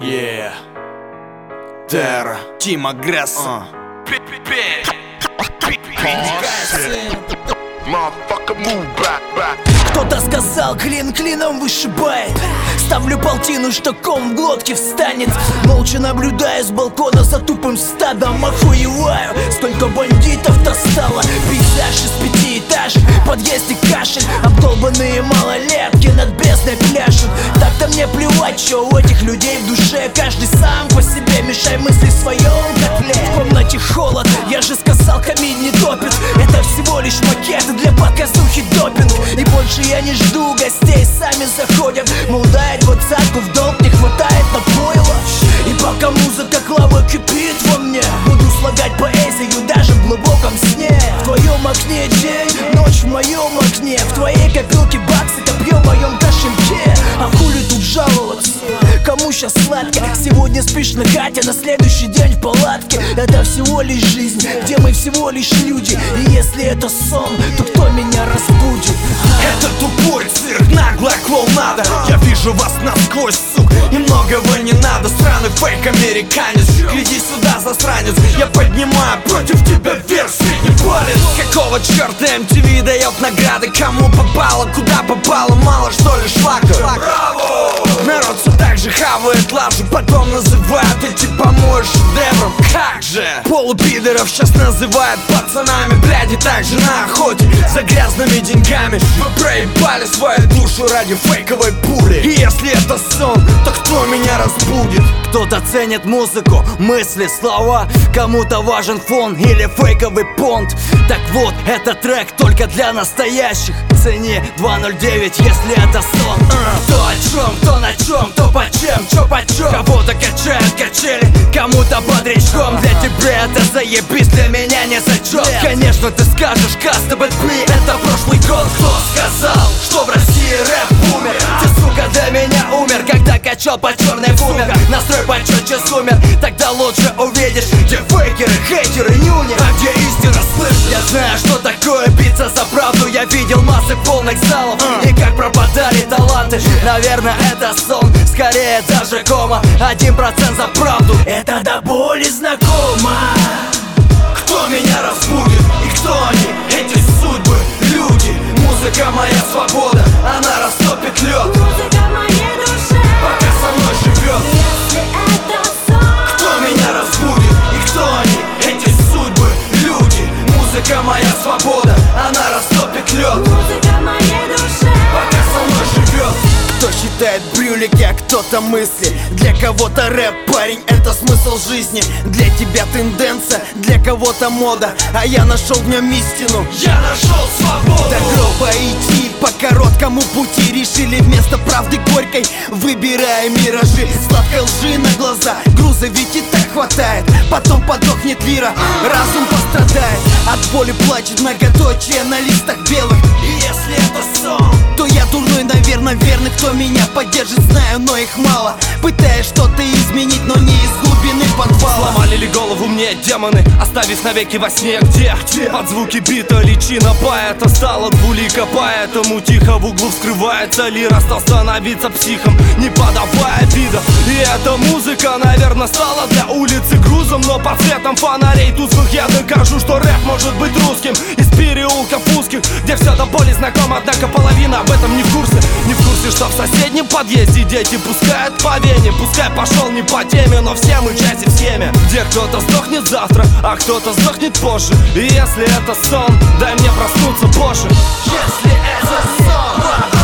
Yeah. Terra, Team Aggress. Кто-то сказал, клин клином вышибает. Ставлю полтину, что ком в глотке встанет. Молча наблюдаю с балкона за тупым стадом. Охуеваю, столько бандитов-то стало. Пейзаж из 5 этажек, подъезде кашель. Обдолбанные малолетки над бездной пляшут. Так-то мне плевать, что у этих людей в душе. Каждый сам по себе, мешай мысли в своем котле. В комнате холод, я же сказал, камин не топит. Это всего лишь макет для показухи допинг. И больше я не жду гостей, сами заходят. Мол, дай двадцатку, в долг не хватает на пойло. И пока музыка клава кипит во мне, буду слагать поэзию даже в глубоком сне. В твоем окне день, ночь в моем окне. В твоей копилке баксы, копье в моем кошельке. А хули тут жаловаться? Кому сейчас сладко? Сегодня спишь на хате, на следующий день в палатке. Это всего лишь жизнь, где мы всего лишь люди. И если это сон, то кто меня разбудит? Это тупой цирк, наглая клоунада. Я вижу вас насквозь, сук, и многого не надо. Странный фейк-американец, гляди сюда, засранец. Я поднимаю против тебя вверх средний палец. Какого черта MTV дает награды? Кому попало, куда попало, мало что ли шлака? Браво! Народ все так же хавает лажу, потом называют эти помои шедевром. Как же? Полупидоров сейчас называют пацанами. Бляди также на охоте за грязными деньгами. Вы проебали свою душу ради фейковой пули. И если это сон, то кто меня разбудит? Кто-то ценит музыку, мысли, слова. Кому-то важен фон или фейковый понт. Так вот, этот трек только для настоящих. Цени 209, если это сон. Кто о чем, кто на чем, кто почем, чё почем. Кого-то качают качели, кому-то под речком. Для тебя это заебись, для меня не зачет. Конечно ты скажешь, каста бэтпри, это прошлый год. Кто сказал, что в России рэп умер? Ты, сука, для меня умер, когда качал по черной бумер. Настрой почетче сумер, тогда лучше увидишь, где фейкеры, хейтеры, нюни, а где истина, слышишь? Я знаю, что такое биться за правду. Я видел массы полных залов и как пропадали таланты. Наверное, это сон, скорее даже кома. 1% за правду, это до боли знакомо. Кто меня разбудит и кто они, эти судьбы, люди? Музыка моя свобода, она растопит лед. Музыка в моей душе, пока со мной живет. если это сон. Кто меня разбудит и кто они, эти судьбы, люди? Музыка моя свобода, она растопит лед. Музыка в моей душе, пока со мной живет. Кто считает брюлики, а кто-то мысли. Для кого-то рэп, парень, это смысл жизни. Для тебя тенденция, для кого-то мода. А я нашел в нем истину. Я нашел свободу. До гроба идти по короткому пути. Решили вместо правды горькой, выбирая миражи. Сладкой лжи на глаза, груза ведь и так хватает. Потом подохнет лира, разум пострадает. От боли плачет многоточие на листах белых. И если это сон, то я дурной, наверное, верный. Кто меня поддержит, знаю, но их мало. Пытаясь что-то изменить, но не из глубины подвала. Сломали ли голову мне демоны, оставив навеки во сне? Где? Под звуки бита личина поэта стала двулика. Поэтому тихо в углу вскрывается лира. Стал становиться психом, не подавая вида. И эта музыка, наверное, стала для улицы грузом. Но под светом фонарей тусклых я докажу, что рэп может быть русским. Из переулков узких, где все до боли знакомо. Однако половина об этом не в курсе. Не в курсе, что в соседнем подъезде дети пускают по вене. Пускай пошел не по теме, но все мы части в схеме, где кто-то сдохнет завтра, а кто-то сдохнет позже. И если это сон, дай мне проснуться позже. если это сон.